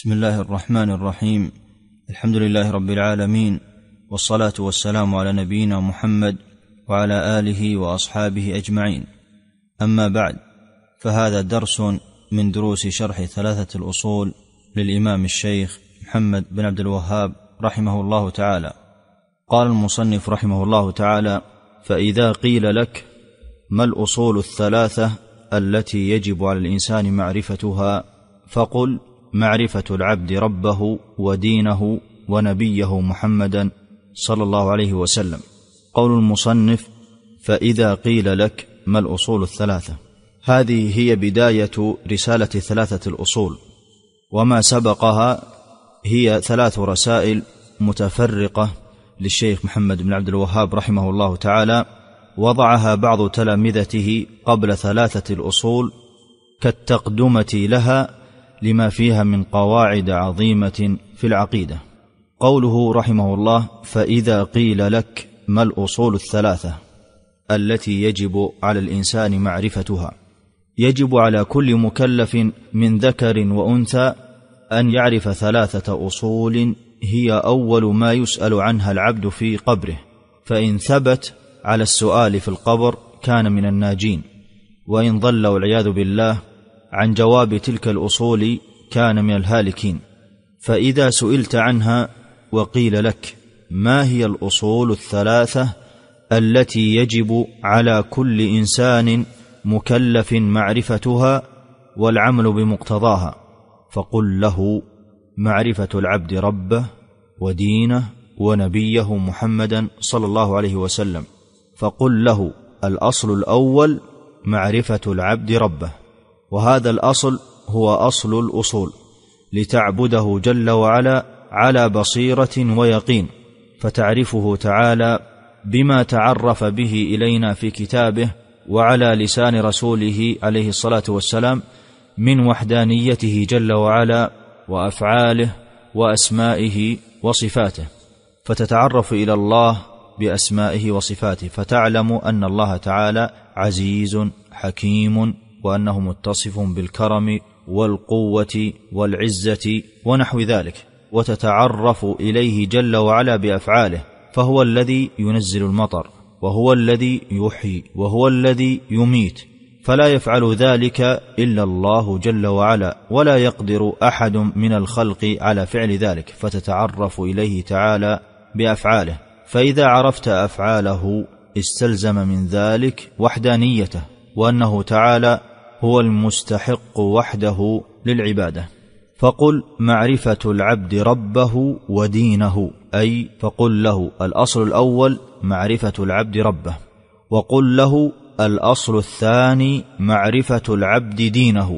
بسم الله الرحمن الرحيم. الحمد لله رب العالمين، والصلاة والسلام على نبينا محمد وعلى آله وأصحابه أجمعين. أما بعد، فهذا درس من دروس شرح ثلاثة الأصول للإمام الشيخ محمد بن عبد الوهاب رحمه الله تعالى. قال المصنف رحمه الله تعالى: فإذا قيل لك ما الأصول الثلاثة التي يجب على الإنسان معرفتها، فقل: معرفة العبد ربه ودينه ونبيه محمدا صلى الله عليه وسلم. قول المصنف: فإذا قيل لك ما الأصول الثلاثة، هذه هي بداية رسالة ثلاثة الأصول، وما سبقها هي ثلاث رسائل متفرقة للشيخ محمد بن عبد الوهاب رحمه الله تعالى، وضعها بعض تلامذته قبل ثلاثة الأصول كالتقدمة لها لما فيها من قواعد عظيمة في العقيدة. قوله رحمه الله: فإذا قيل لك ما الأصول الثلاثة التي يجب على الإنسان معرفتها، يجب على كل مكلف من ذكر وأنثى أن يعرف ثلاثة أصول هي أول ما يسأل عنها العبد في قبره، فإن ثبت على السؤال في القبر كان من الناجين، وإن ضل والعياذ بالله عن جواب تلك الأصول كان من الهالكين. فإذا سئلت عنها وقيل لك ما هي الأصول الثلاثة التي يجب على كل إنسان مكلف معرفتها والعمل بمقتضاها، فقل له: معرفة العبد ربه ودينه ونبيه محمدا صلى الله عليه وسلم. فقل له: الأصل الأول معرفة العبد ربه، وهذا الأصل هو أصل الأصول، لتعبده جل وعلا على بصيرة ويقين، فتعرفه تعالى بما تعرف به إلينا في كتابه وعلى لسان رسوله عليه الصلاة والسلام من وحدانيته جل وعلا وأفعاله وأسمائه وصفاته، فتتعرف إلى الله بأسمائه وصفاته، فتعلم أن الله تعالى عزيز حكيم، وأنه متصف بالكرم والقوة والعزة ونحو ذلك، وتتعرف إليه جل وعلا بأفعاله، فهو الذي ينزل المطر، وهو الذي يحيي، وهو الذي يميت، فلا يفعل ذلك إلا الله جل وعلا، ولا يقدر أحد من الخلق على فعل ذلك، فتتعرف إليه تعالى بأفعاله. فإذا عرفت أفعاله استلزم من ذلك وحدانيته، وأنه تعالى هو المستحق وحده للعبادة. فقل: معرفة العبد ربه ودينه، أي فقل له الأصل الأول معرفة العبد ربه، وقل له الأصل الثاني معرفة العبد دينه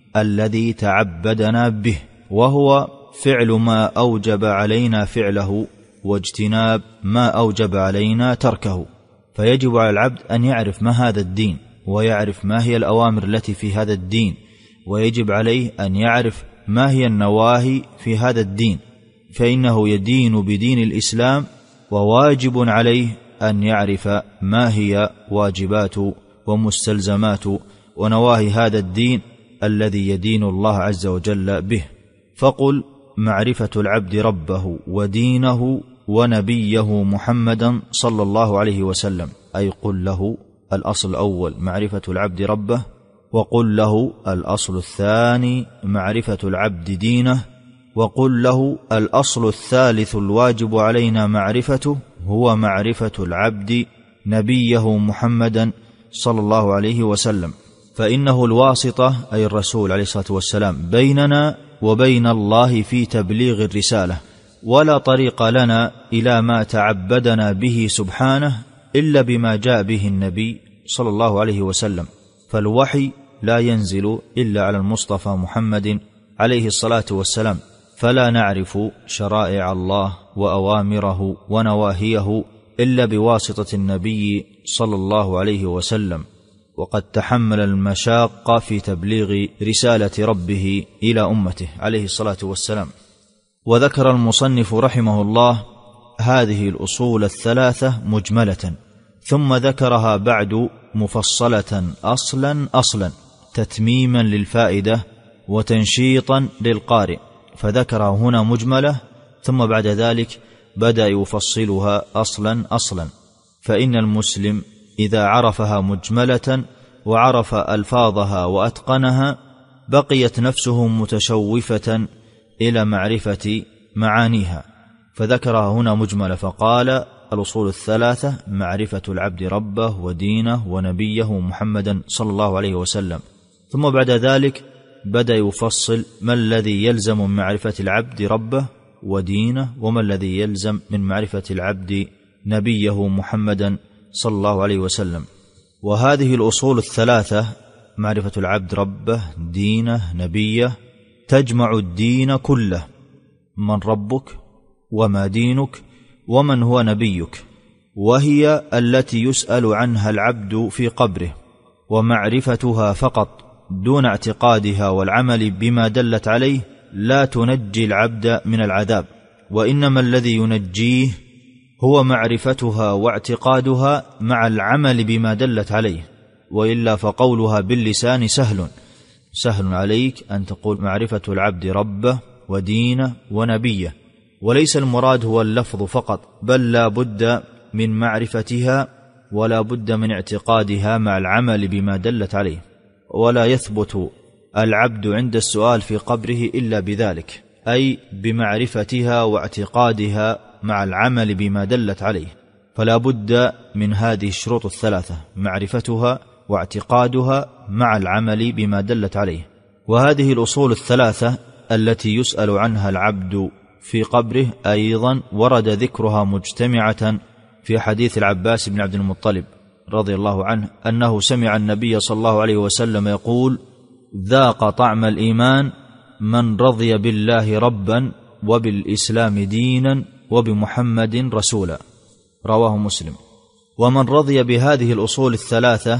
الذي تعبدنا به، وهو فعل ما أوجب علينا فعله واجتناب ما أوجب علينا تركه. فيجب على العبد أن يعرف ما هذا الدين، ويعرف ما هي الأوامر التي في هذا الدين، ويجب عليه أن يعرف ما هي النواهي في هذا الدين، فإنه يدين بدين الإسلام، وواجب عليه أن يعرف ما هي واجبات ومستلزمات ونواهي هذا الدين الذي يدين الله عز وجل به. فقل: معرفة العبد ربه ودينه ونبيه محمدا صلى الله عليه وسلم، أي قل له الأصل الأول معرفة العبد ربه، وقل له الأصل الثاني معرفة العبد دينه، وقل له الأصل الثالث الواجب علينا معرفته هو معرفة العبد نبيه محمدا صلى الله عليه وسلم، فإنه الواسطة أي الرسول عليه الصلاة والسلام بيننا وبين الله في تبليغ الرسالة، ولا طريق لنا إلى ما تعبدنا به سبحانه إلا بما جاء به النبي صلى الله عليه وسلم، فالوحي لا ينزل إلا على المصطفى محمد عليه الصلاة والسلام، فلا نعرف شرائع الله وأوامره ونواهيه إلا بواسطة النبي صلى الله عليه وسلم، وقد تحمل المشاق في تبليغ رسالة ربه إلى أمته عليه الصلاة والسلام. وذكر المصنف رحمه الله هذه الأصول الثلاثة مجملة، ثم ذكرها بعد مفصلة أصلا تتميما للفائدة وتنشيطا للقارئ، فذكرها هنا مجملة، ثم بعد ذلك بدأ يفصلها أصلا. فإن المسلم إذا عرفها مجملة وعرف ألفاظها وأتقنها بقيت نفسه متشوفة إلى معرفة معانيها، فذكرها هنا مجملة فقال: الأصول الثلاثة معرفة العبد ربه ودينه ونبيه محمدا صلى الله عليه وسلم. ثم بعد ذلك بدأ يفصل ما الذي يلزم من معرفة العبد ربه ودينه، وما الذي يلزم من معرفة العبد نبيه محمدا صلى الله عليه وسلم. وهذه الأصول الثلاثة معرفة العبد ربه دينه نبيه تجمع الدين كله: من ربك وما دينك ومن هو نبيك، وهي التي يسأل عنها العبد في قبره، ومعرفتها فقط دون اعتقادها والعمل بما دلت عليه لا تنجي العبد من العذاب، وإنما الذي ينجيه هو معرفتها واعتقادها مع العمل بما دلت عليه، وإلا فقولها باللسان سهل عليك أن تقول معرفة العبد ربه ودينه ونبيه، وليس المراد هو اللفظ فقط، بل لا بد من معرفتها ولا بد من اعتقادها مع العمل بما دلت عليه. ولا يثبت العبد عند السؤال في قبره إلا بذلك، أي بمعرفتها واعتقادها مع العمل بما دلت عليه. فلا بد من هذه الشروط الثلاثة: معرفتها واعتقادها مع العمل بما دلت عليه. وهذه الأصول الثلاثة التي يسأل عنها العبد في قبره أيضا ورد ذكرها مجتمعة في حديث العباس بن عبد المطلب رضي الله عنه أنه سمع النبي صلى الله عليه وسلم يقول: ذاق طعم الإيمان من رضي بالله ربا وبالإسلام دينا وبمحمد رسولا، رواه مسلم. ومن رضي بهذه الأصول الثلاثة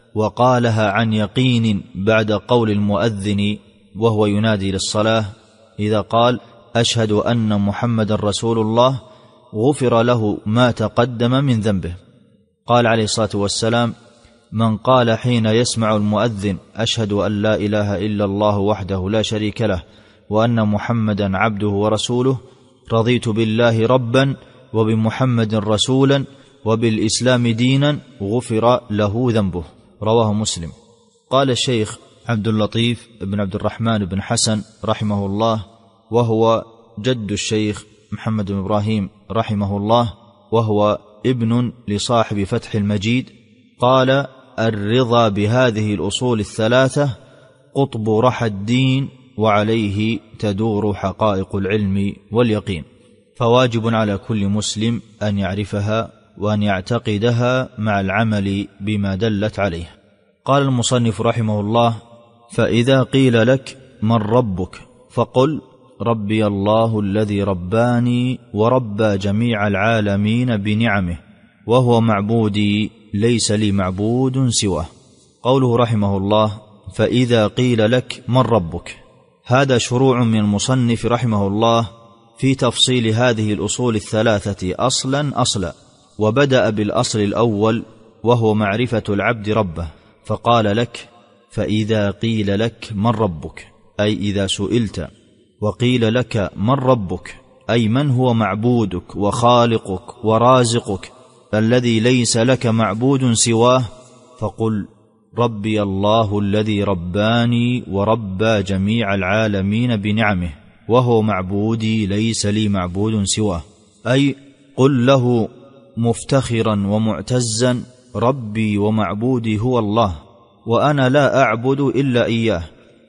وقالها عن يقين بعد قول المؤذن وهو ينادي للصلاة إذا قال: أشهد أن محمد رسول الله، غفر له ما تقدم من ذنبه. قال عليه الصلاة والسلام: من قال حين يسمع المؤذن: أشهد أن لا إله إلا الله وحده لا شريك له وأن محمدا عبده ورسوله، رضيت بالله ربا وبمحمد رسولا وبالإسلام دينا، غفر له ذنبه، رواه مسلم. قال الشيخ عبد اللطيف بن عبد الرحمن بن حسن رحمه الله، وهو جد الشيخ محمد بن إبراهيم رحمه الله، وهو ابن لصاحب فتح المجيد، قال: الرضا بهذه الأصول الثلاثة قطب رحى الدين، وعليه تدور حقائق العلم واليقين. فواجب على كل مسلم أن يعرفها وأن يعتقدها مع العمل بما دلت عليه. قال المصنف رحمه الله: فإذا قيل لك من ربك فقل: ربي الله الذي رباني وربى جميع العالمين بنعمه، وهو معبودي ليس لي معبود سواه. قوله رحمه الله: فإذا قيل لك من ربك، هذا شروع من المصنف رحمه الله في تفصيل هذه الأصول الثلاثة أصلا، وبدأ بالأصل الأول وهو معرفة العبد ربه، فقال لك: فإذا قيل لك من ربك، أي إذا سئلت وقيل لك من ربك، أي من هو معبودك وخالقك ورازقك الذي ليس لك معبود سواه، فقل: ربي الله الذي رباني وربى جميع العالمين بنعمه، وهو معبودي ليس لي معبود سواه. أي قل له مفتخرا ومعتزا: ربي ومعبودي هو الله، وأنا لا أعبد إلا إياه،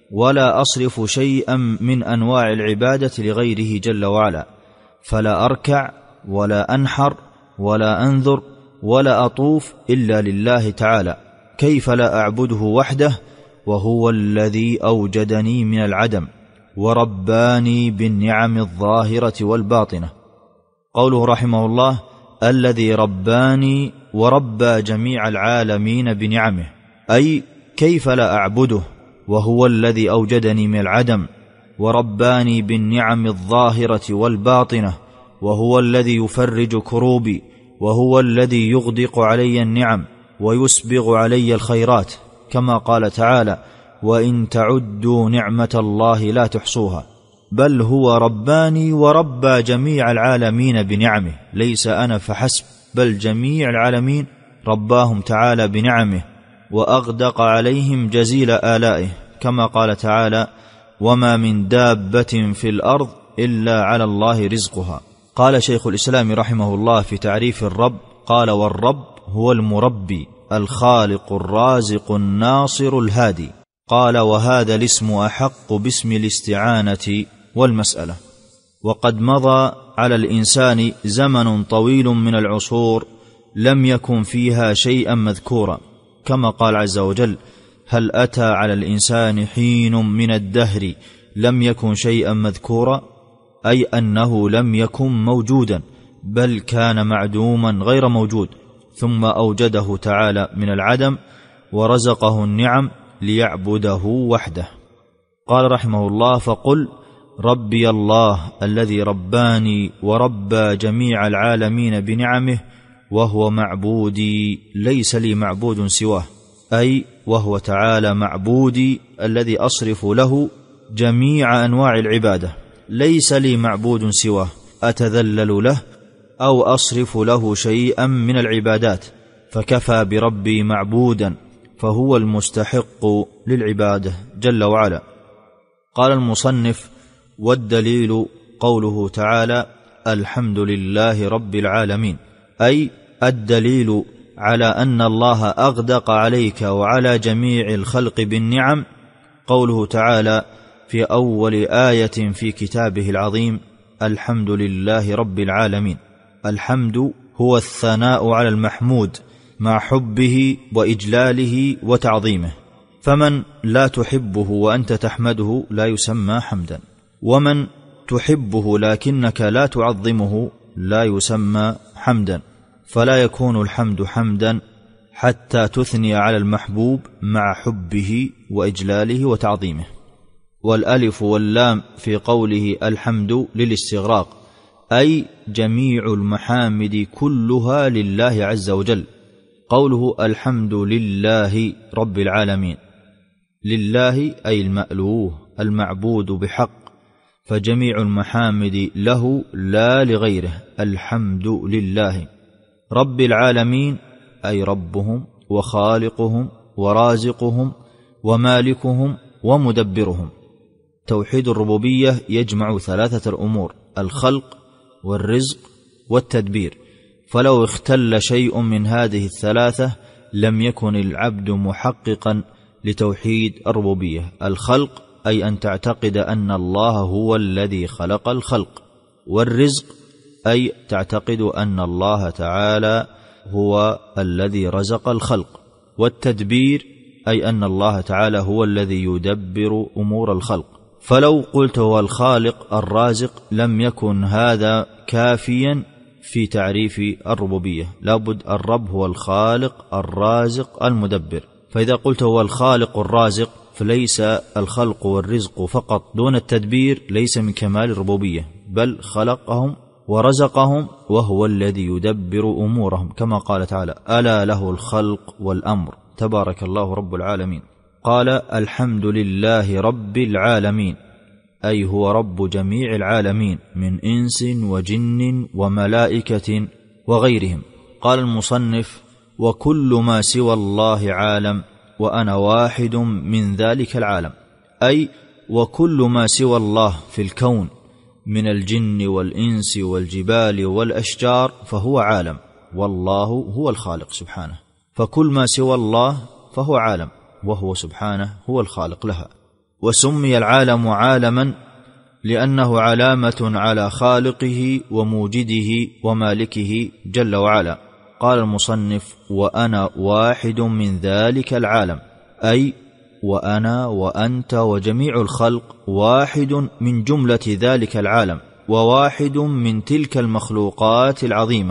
ولا أصرف شيئا من أنواع العبادة لغيره جل وعلا، فلا أركع ولا أنحر ولا أنذر ولا أطوف إلا لله تعالى، كيف لا أعبده وحده وهو الذي أوجدني من العدم ورباني بالنعم الظاهرة والباطنة. قوله رحمه الله: الذي رباني وربى جميع العالمين بنعمه، أي كيف لا أعبده وهو الذي أوجدني من العدم ورباني بالنعم الظاهرة والباطنة، وهو الذي يفرج كروبي، وهو الذي يغدق علي النعم ويسبغ علي الخيرات، كما قال تعالى: وإن تعدوا نعمة الله لا تحصوها. بل هو رباني وربى جميع العالمين بنعمه، ليس أنا فحسب بل جميع العالمين رباهم تعالى بنعمه وأغدق عليهم جزيل آلائه، كما قال تعالى: وما من دابة في الأرض إلا على الله رزقها. قال شيخ الإسلام رحمه الله في تعريف الرب، قال: والرب هو المربي الخالق الرازق الناصر الهادي. قال: وهذا الاسم أحق باسم الاستعانة والمسألة. وقد مضى على الإنسان زمن طويل من العصور لم يكن فيها شيئا مذكورا، كما قال عز وجل: هل أتى على الإنسان حين من الدهر لم يكن شيئا مذكورا، أي أنه لم يكن موجودا بل كان معدوما غير موجود، ثم أوجده تعالى من العدم ورزقه النعم ليعبده وحده. قال رحمه الله: فقل ربي الله الذي رباني وربى جميع العالمين بنعمه، وهو معبودي ليس لي معبود سواه، أي وهو تعالى معبودي الذي أصرف له جميع أنواع العبادة، ليس لي معبود سواه أتذلل له أو أصرف له شيئا من العبادات، فكفى بربي معبودا، فهو المستحق للعبادة جل وعلا. قال المصنف: والدليل قوله تعالى: الحمد لله رب العالمين، أي الدليل على أن الله أغدق عليك وعلى جميع الخلق بالنعم قوله تعالى في أول آية في كتابه العظيم: الحمد لله رب العالمين. الحمد هو الثناء على المحمود مع حبه وإجلاله وتعظيمه، فمن لا تحبه وأنت تحمده لا يسمى حمدا، ومن تحبه لكنك لا تعظمه لا يسمى حمدا، فلا يكون الحمد حمدا حتى تثني على المحبوب مع حبه وإجلاله وتعظيمه. والألف واللام في قوله الحمد للاستغراق، أي جميع المحامد كلها لله عز وجل. قوله الحمد لله رب العالمين، لله أي المألوه المعبود بحق، فجميع المحامد له لا لغيره، الحمد لله. رب العالمين أي ربهم وخالقهم ورازقهم ومالكهم ومدبرهم. توحيد الربوبية يجمع ثلاثة الأمور: الخلق والرزق والتدبير، فلو اختل شيء من هذه الثلاثة لم يكن العبد محققا لتوحيد الربوبية. الخلق أي أن تعتقد أن الله هو الذي خلق الخلق، والرزق أي تعتقد أن الله تعالى هو الذي رزق الخلق، والتدبير أي أن الله تعالى هو الذي يدبر أمور الخلق. فلو قلت هو الخالق الرازق لم يكن هذا كافيا في تعريف الربوبية، لابد الرب هو الخالق الرازق المدبر. فإذا قلت هو الخالق الرازق فليس الخلق والرزق فقط دون التدبير ليس من كمال الربوبية، بل خلقهم ورزقهم وهو الذي يدبر أمورهم، كما قال تعالى: ألا له الخلق والأمر تبارك الله رب العالمين. قال: الحمد لله رب العالمين، أي هو رب جميع العالمين من إنس وجن وملائكة وغيرهم. قال المصنف: وكل ما سوى الله عالم وأنا واحد من ذلك العالم، أي وكل ما سوى الله في الكون من الجن والإنس والجبال والأشجار فهو عالم، والله هو الخالق سبحانه، فكل ما سوى الله فهو عالم، وهو سبحانه هو الخالق لها. وسمي العالم عالما لأنه علامة على خالقه وموجده ومالكه جل وعلا. قال المصنف: وأنا واحد من ذلك العالم، أي وأنا وأنت وجميع الخلق واحد من جملة ذلك العالم، وواحد من تلك المخلوقات العظيمة،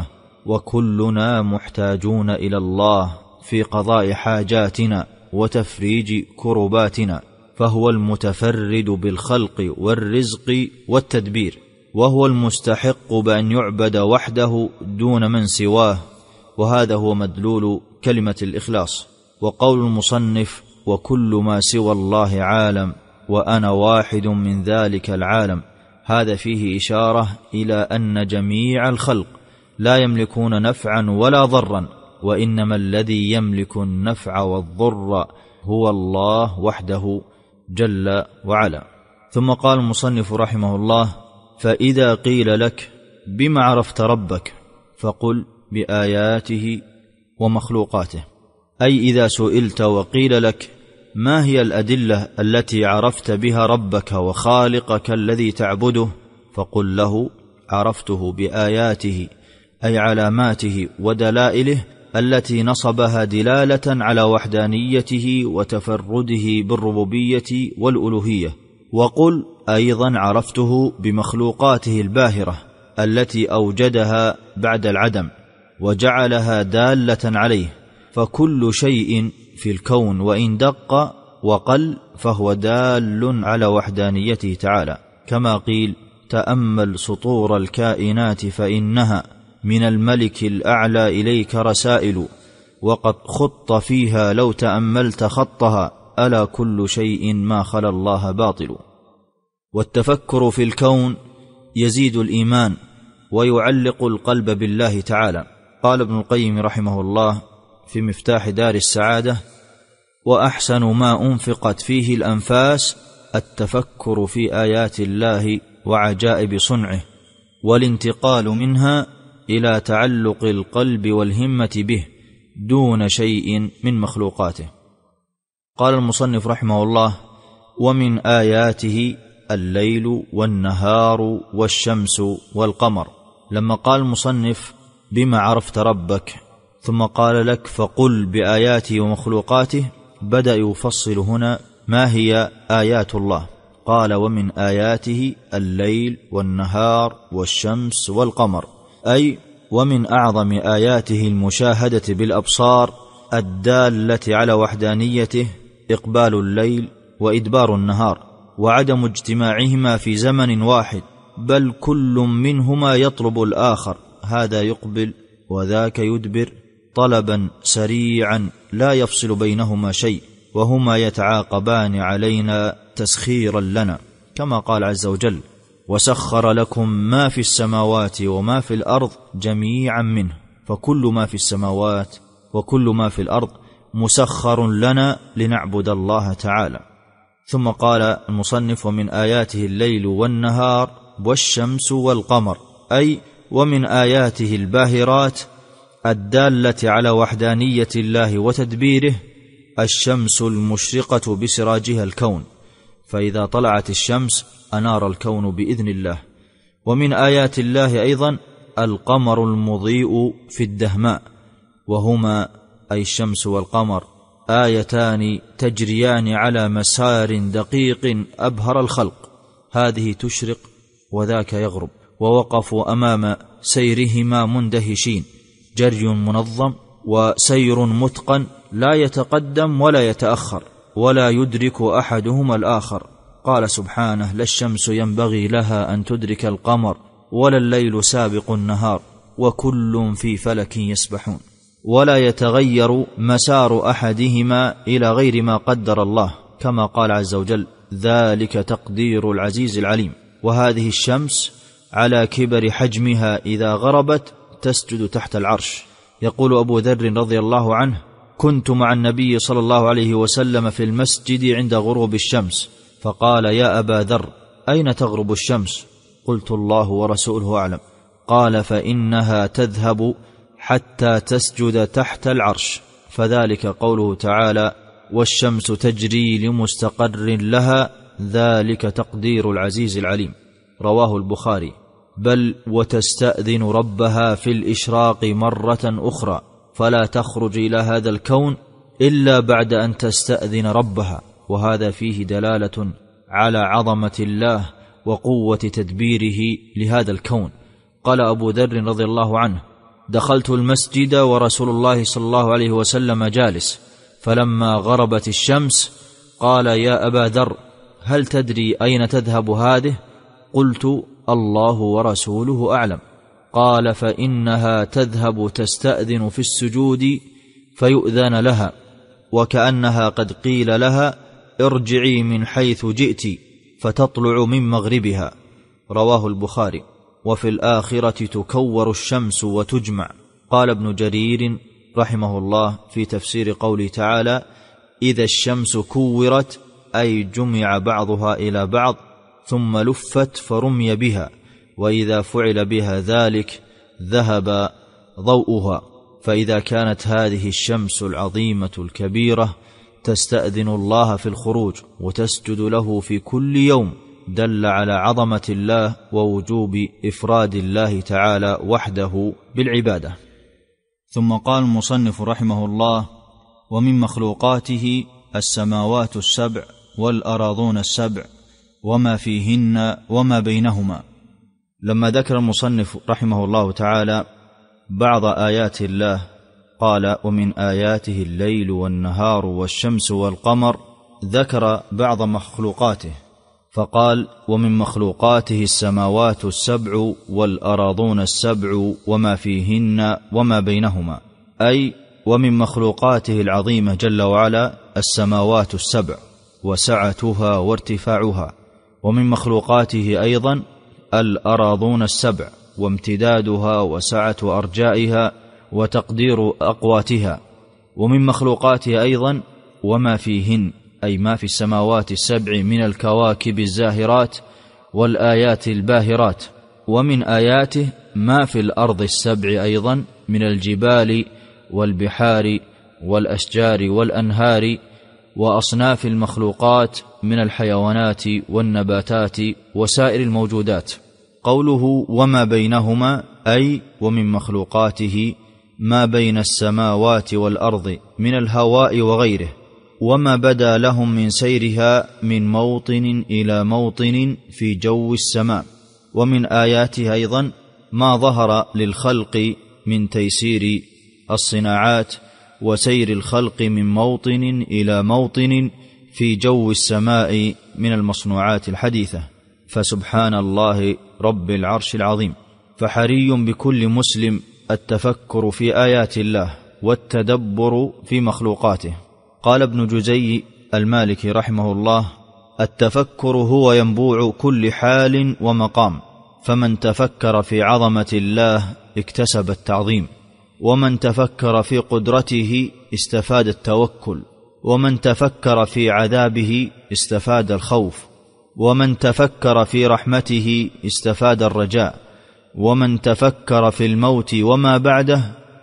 وكلنا محتاجون إلى الله في قضاء حاجاتنا وتفريج كرباتنا، فهو المتفرد بالخلق والرزق والتدبير، وهو المستحق بأن يعبد وحده دون من سواه، وهذا هو مدلول كلمة الإخلاص. وقول المصنف: وكل ما سوى الله عالم، وأنا واحد من ذلك العالم. هذا فيه إشارة إلى أن جميع الخلق لا يملكون نفعا ولا ضرا، وإنما الذي يملك النفع والضر هو الله وحده جل وعلا. ثم قال المصنف رحمه الله: فإذا قيل لك بما عرفت ربك فقل بآياته ومخلوقاته. أي إذا سئلت وقيل لك ما هي الأدلة التي عرفت بها ربك وخالقك الذي تعبده، فقل له: عرفته بآياته، أي علاماته ودلائله التي نصبها دلالة على وحدانيته وتفرده بالربوبية والألوهية. وقل أيضا: عرفته بمخلوقاته الباهرة التي أوجدها بعد العدم وجعلها دالة عليه، فكل شيء في الكون وإن دق وقل فهو دال على وحدانيته تعالى، كما قيل: تأمل سطور الكائنات فإنها من الملك الأعلى إليك رسائل، وقد خط فيها لو تأملت خطها، ألا كل شيء ما خلا الله باطل. والتفكر في الكون يزيد الإيمان ويعلق القلب بالله تعالى. قال ابن القيم رحمه الله في مفتاح دار السعادة: وأحسن ما أنفقت فيه الأنفاس التفكر في آيات الله وعجائب صنعه، والانتقال منها إلى تعلق القلب والهمة به دون شيء من مخلوقاته. قال المصنف رحمه الله: ومن آياته الليل والنهار والشمس والقمر. لما قال المصنف بما عرفت ربك ثم قال لك فقل بآياته ومخلوقاته، بدأ يفصل هنا ما هي آيات الله. قال: ومن آياته الليل والنهار والشمس والقمر، أي ومن أعظم آياته المشاهدة بالأبصار الدالة على وحدانيته إقبال الليل وإدبار النهار، وعدم اجتماعهما في زمن واحد، بل كل منهما يطلب الآخر، هذا يقبل وذاك يدبر طلبا سريعا لا يفصل بينهما شيء، وهما يتعاقبان علينا تسخيرا لنا، كما قال عز وجل: وسخر لكم ما في السماوات وما في الأرض جميعا منه، فكل ما في السماوات وكل ما في الأرض مسخر لنا لنعبد الله تعالى. ثم قال المصنف: ومن آياته الليل والنهار والشمس والقمر، أي ومن آياته الباهرات الدالة على وحدانية الله وتدبيره الشمس المشرقة بسراجها الكون، فإذا طلعت الشمس أنار الكون بإذن الله. ومن آيات الله أيضا القمر المضيء في الدهماء، وهما أي الشمس والقمر آيتان تجريان على مسار دقيق أبهر الخلق، هذه تشرق وذاك يغرب، ووقفوا أمام سيرهما مندهشين، جري منظم وسير متقن لا يتقدم ولا يتأخر ولا يدرك أحدهما الآخر. قال سبحانه: لا الشمس ينبغي لها أن تدرك القمر ولا الليل سابق النهار وكل في فلك يسبحون. ولا يتغير مسار أحدهما إلى غير ما قدر الله، كما قال عز وجل: ذلك تقدير العزيز العليم. وهذه الشمس على كبر حجمها إذا غربت تسجد تحت العرش. يقول أبو ذر رضي الله عنه: كنت مع النبي صلى الله عليه وسلم في المسجد عند غروب الشمس، فقال: يا أبا ذر، أين تغرب الشمس؟ قلت: الله ورسوله أعلم. قال: فإنها تذهب حتى تسجد تحت العرش، فذلك قوله تعالى: والشمس تجري لمستقر لها ذلك تقدير العزيز العليم. رواه البخاري. بل وتستأذن ربها في الإشراق مرة أخرى، فلا تخرج إلى هذا الكون إلا بعد أن تستأذن ربها، وهذا فيه دلالة على عظمة الله وقوة تدبيره لهذا الكون. قال أبو ذر رضي الله عنه: دخلت المسجد ورسول الله صلى الله عليه وسلم جالس، فلما غربت الشمس قال: يا أبا ذر، هل تدري أين تذهب هذه؟ قلت: الله ورسوله أعلم. قال: فإنها تذهب تستأذن في السجود فيؤذن لها، وكأنها قد قيل لها: ارجعي من حيث جئت فتطلع من مغربها، رواه البخاري. وفي الآخرة تكور الشمس وتجمع. قال ابن جرير رحمه الله في تفسير قوله تعالى: إذا الشمس كورت، أي جمع بعضها إلى بعض ثم لفت فرمي بها، وإذا فعل بها ذلك ذهب ضوءها. فإذا كانت هذه الشمس العظيمة الكبيرة تستأذن الله في الخروج وتسجد له في كل يوم، دل على عظمة الله ووجوب إفراد الله تعالى وحده بالعبادة. ثم قال المصنف رحمه الله: ومن مخلوقاته السماوات السبع والأراضون السبع وما فيهن وما بينهما. لما ذكر المصنف رحمه الله تعالى بعض آيات الله قال: ومن آياته الليل والنهار والشمس والقمر، ذكر بعض مخلوقاته فقال: ومن مخلوقاته السماوات السبع والأراضون السبع وما فيهن وما بينهما، أي ومن مخلوقاته العظيمة جل وعلا السماوات السبع وسعتها وارتفاعها، ومن مخلوقاته أيضا الأراضون السبع وامتدادها وسعة أرجائها وتقدير أقواتها، ومن مخلوقاته أيضا وما فيهن، أي ما في السماوات السبع من الكواكب الزاهرات والآيات الباهرات، ومن آياته ما في الأرض السبع أيضا من الجبال والبحار والأشجار والأنهار وأصناف المخلوقات من الحيوانات والنباتات وسائر الموجودات. قوله وما بينهما، أي ومن مخلوقاته ما بين السماوات والأرض من الهواء وغيره، وما بدا لهم من سيرها من موطن إلى موطن في جو السماء. ومن آياته أيضا ما ظهر للخلق من تيسير الصناعات وسير الخلق من موطن إلى موطن في جو السماء من المصنوعات الحديثة. فسبحان الله رب العرش العظيم. فحري بكل مسلم التفكر في آيات الله والتدبر في مخلوقاته. قال ابن جزي المالكي رحمه الله: التفكر هو ينبوع كل حال ومقام، فمن تفكر في عظمة الله اكتسب التعظيم، ومن تفكر في قدرته استفاد التوكل، ومن تفكر في عذابه استفاد الخوف، ومن تفكر في رحمته استفاد الرجاء، ومن تفكر في الموت وما بعده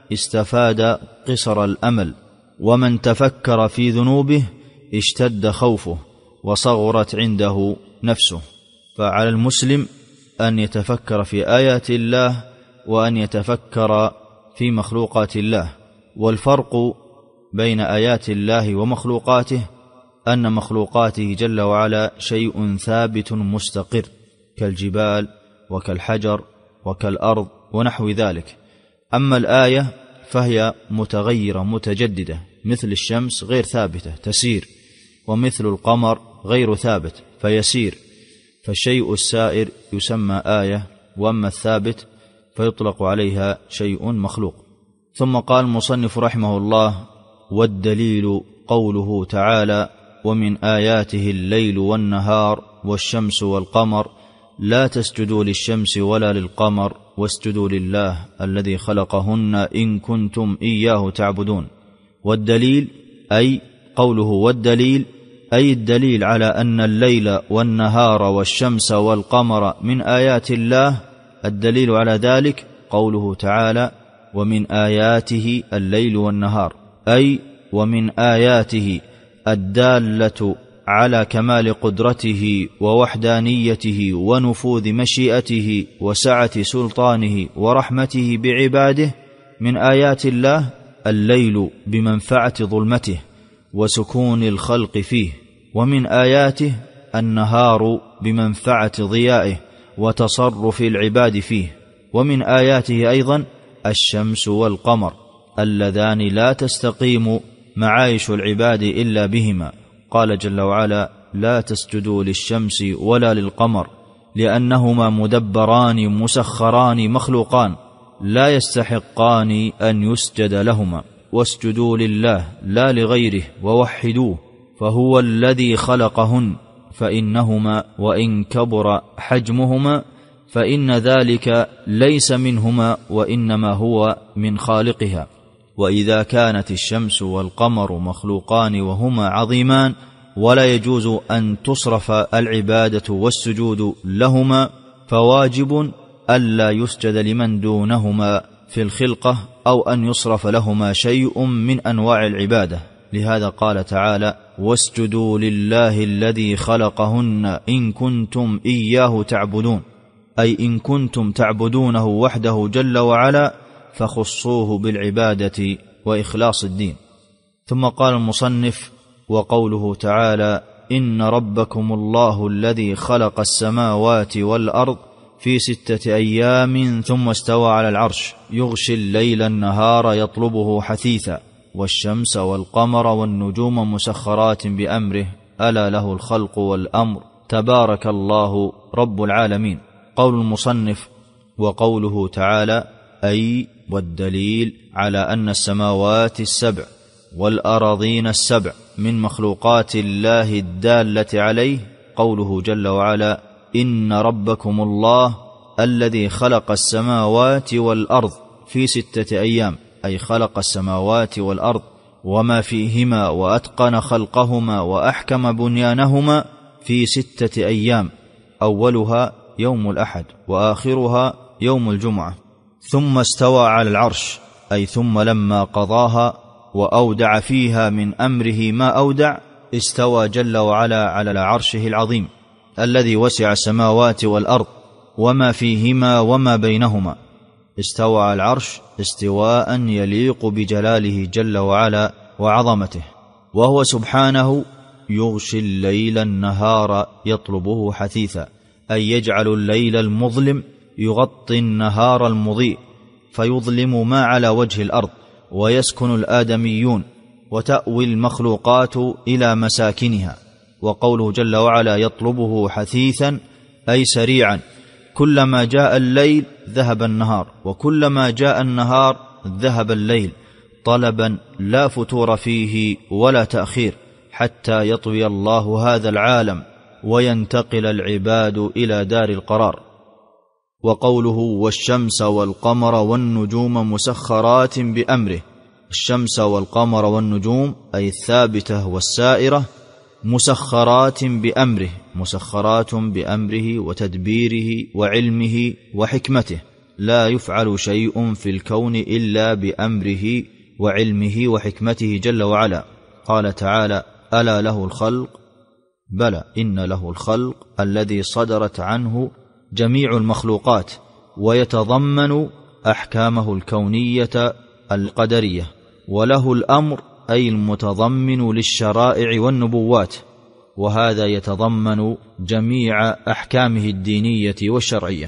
استفاد قصر الأمل، ومن تفكر في ذنوبه اشتد خوفه وصغرت عنده نفسه. فعلى المسلم أن يتفكر في آيات الله وأن يتفكر في مخلوقات الله. والفرق بين آيات الله ومخلوقاته أن مخلوقاته جل وعلا شيء ثابت مستقر كالجبال وكالحجر وكالأرض ونحو ذلك. أما الآية فهي متغيرة متجددة، مثل الشمس غير ثابتة تسير، ومثل القمر غير ثابت فيسير. فالشيء السائر يسمى آية، وأما الثابت فيطلق عليها شيء مخلوق. ثم قال المصنف رحمه الله: والدليل قوله تعالى: ومن آياته الليل والنهار والشمس والقمر لا تسجدوا للشمس ولا للقمر واسجدوا لله الذي خلقهن إن كنتم إياه تعبدون. والدليل أي قوله والدليل أي الدليل على أن الليل والنهار والشمس والقمر من آيات الله. الدليل على ذلك قوله تعالى: ومن آياته الليل والنهار، أي ومن آياته الدالة على كمال قدرته ووحدانيته ونفوذ مشيئته وسعة سلطانه ورحمته بعباده. من آيات الله الليل بمنفعة ظلمته وسكون الخلق فيه، ومن آياته النهار بمنفعة ضيائه وتصرف العباد فيه، ومن آياته أيضا الشمس والقمر اللذان لا تستقيم معايش العباد إلا بهما. قال جل وعلا: لا تسجدوا للشمس ولا للقمر لأنهما مدبران مسخران مخلوقان لا يستحقان أن يسجد لهما، واسجدوا لله لا لغيره ووحدوه فهو الذي خلقهن، فإنهما وإن كبر حجمهما فإن ذلك ليس منهما وإنما هو من خالقها. وإذا كانت الشمس والقمر مخلوقان وهما عظيمان ولا يجوز أن تصرف العبادة والسجود لهما، فواجب ألا يسجد لمن دونهما في الخلقة أو أن يصرف لهما شيء من أنواع العبادة. لهذا قال تعالى: واسجدوا لله الذي خلقهن إن كنتم إياه تعبدون، أي إن كنتم تعبدونه وحده جل وعلا فخصوه بالعبادة وإخلاص الدين. ثم قال المصنف: وقوله تعالى: إن ربكم الله الذي خلق السماوات والأرض في 6 أيام ثم استوى على العرش يغشي الليل النهار يطلبه حثيثا والشمس والقمر والنجوم مسخرات بأمره ألا له الخلق والأمر تبارك الله رب العالمين. قول المصنف: وقوله تعالى أي والدليل على أن السماوات السبع والأراضين السبع من مخلوقات الله الدالة عليه قوله جل وعلا: إن ربكم الله الذي خلق السماوات والأرض في 6 أيام، أي خلق السماوات والأرض وما فيهما وأتقن خلقهما وأحكم بنيانهما في 6 أيام، أولها يوم الأحد وآخرها يوم الجمعة. ثم استوى على العرش، أي ثم لما قضاها وأودع فيها من أمره ما أودع استوى جل وعلا على عرشه العظيم الذي وسع السماوات والأرض وما فيهما وما بينهما. استوى على العرش استواء يليق بجلاله جل وعلا وعظمته، وهو سبحانه يغشي الليل النهار يطلبه حثيثا، أي يجعل الليل المظلم يغطي النهار المضيء فيظلم ما على وجه الأرض ويسكن الآدميون وتأوي المخلوقات إلى مساكنها. وقوله جل وعلا يطلبه حثيثا أي سريعا، كلما جاء الليل ذهب النهار وكلما جاء النهار ذهب الليل، طلبا لا فتور فيه ولا تأخير حتى يطوي الله هذا العالم وينتقل العباد إلى دار القرار. وقوله والشمس والقمر والنجوم مسخرات بأمره، الشمس والقمر والنجوم أي الثابتة والسائرة مسخرات بأمره، مسخرات بأمره وتدبيره وعلمه وحكمته، لا يفعل شيء في الكون إلا بأمره وعلمه وحكمته جل وعلا. قال تعالى: ألا له الخلق، بلى إن له الخلق الذي صدرت عنه جميع المخلوقات ويتضمن أحكامه الكونية القدرية، وله الأمر أي المتضمن للشرائع والنبوات، وهذا يتضمن جميع أحكامه الدينية والشرعية.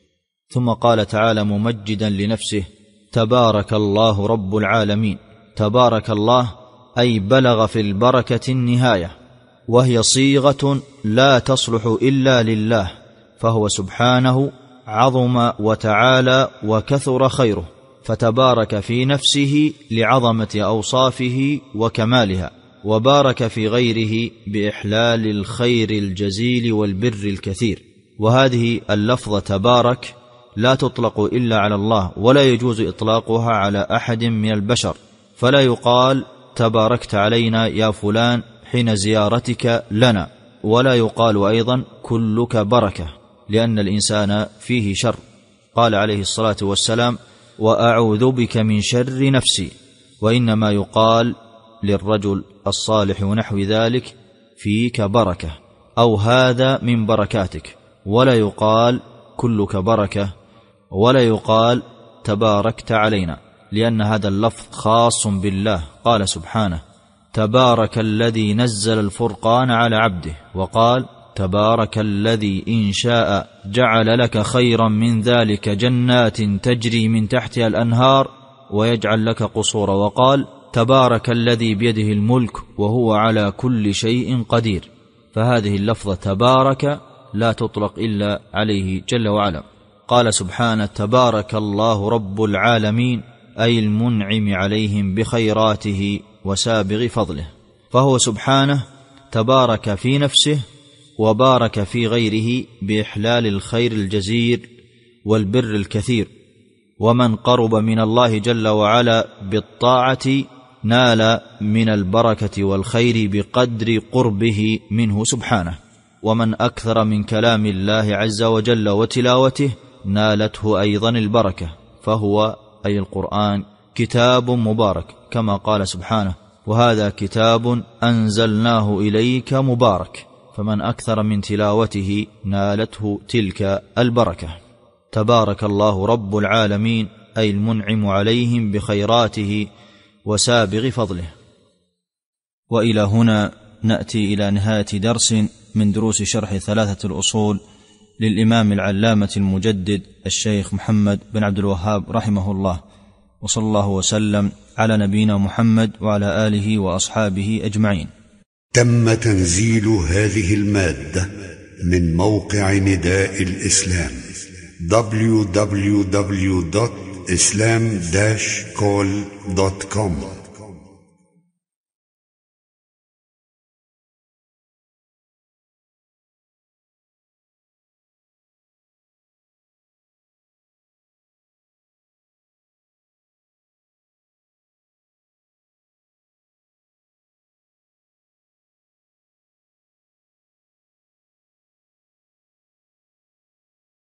ثم قال تعالى ممجدا لنفسه: تبارك الله رب العالمين. تبارك الله أي بلغ في البركة النهاية، وهي صيغة لا تصلح إلا لله، فهو سبحانه عظم وتعالى وكثر خيره، فتبارك في نفسه لعظمة أوصافه وكمالها، وبارك في غيره بإحلال الخير الجزيل والبر الكثير. وهذه اللفظة تبارك لا تطلق إلا على الله، ولا يجوز إطلاقها على أحد من البشر، فلا يقال تباركت علينا يا فلان حين زيارتك لنا، ولا يقال أيضا كلك بركة، لأن الإنسان فيه شر. قال عليه الصلاة والسلام: وأعوذ بك من شر نفسي. وإنما يقال للرجل الصالح ونحو ذلك فيك بركة، أو هذا من بركاتك، ولا يقال كلك بركة، ولا يقال تباركت علينا، لأن هذا اللفظ خاص بالله. قال سبحانه: تبارك الذي نزل الفرقان على عبده، وقال: تبارك الذي إن شاء جعل لك خيرا من ذلك جنات تجري من تحتها الأنهار ويجعل لك قصورا، وقال: تبارك الذي بيده الملك وهو على كل شيء قدير. فهذه اللفظة تبارك لا تطلق إلا عليه جل وعلا. قال سبحانه: تبارك الله رب العالمين، أي المنعم عليهم بخيراته وسابغ فضله. فهو سبحانه تبارك في نفسه وبارك في غيره بإحلال الخير الجزير والبر الكثير. ومن قرب من الله جل وعلا بالطاعة نال من البركة والخير بقدر قربه منه سبحانه. ومن أكثر من كلام الله عز وجل وتلاوته نالته أيضا البركة، فهو أي القرآن كتاب مبارك كما قال سبحانه: وهذا كتاب أنزلناه إليك مبارك. فمن أكثر من تلاوته نالته تلك البركة. تبارك الله رب العالمين، أي المنعم عليهم بخيراته وسابغ فضله. وإلى هنا نأتي إلى نهاية درس من دروس شرح ثلاثة الأصول للإمام العلامة المجدد الشيخ محمد بن عبد الوهاب رحمه الله، وصلى الله وسلم على نبينا محمد وعلى آله وأصحابه أجمعين. تم تنزيل هذه المادة من موقع نداء الإسلام www.islam-call.com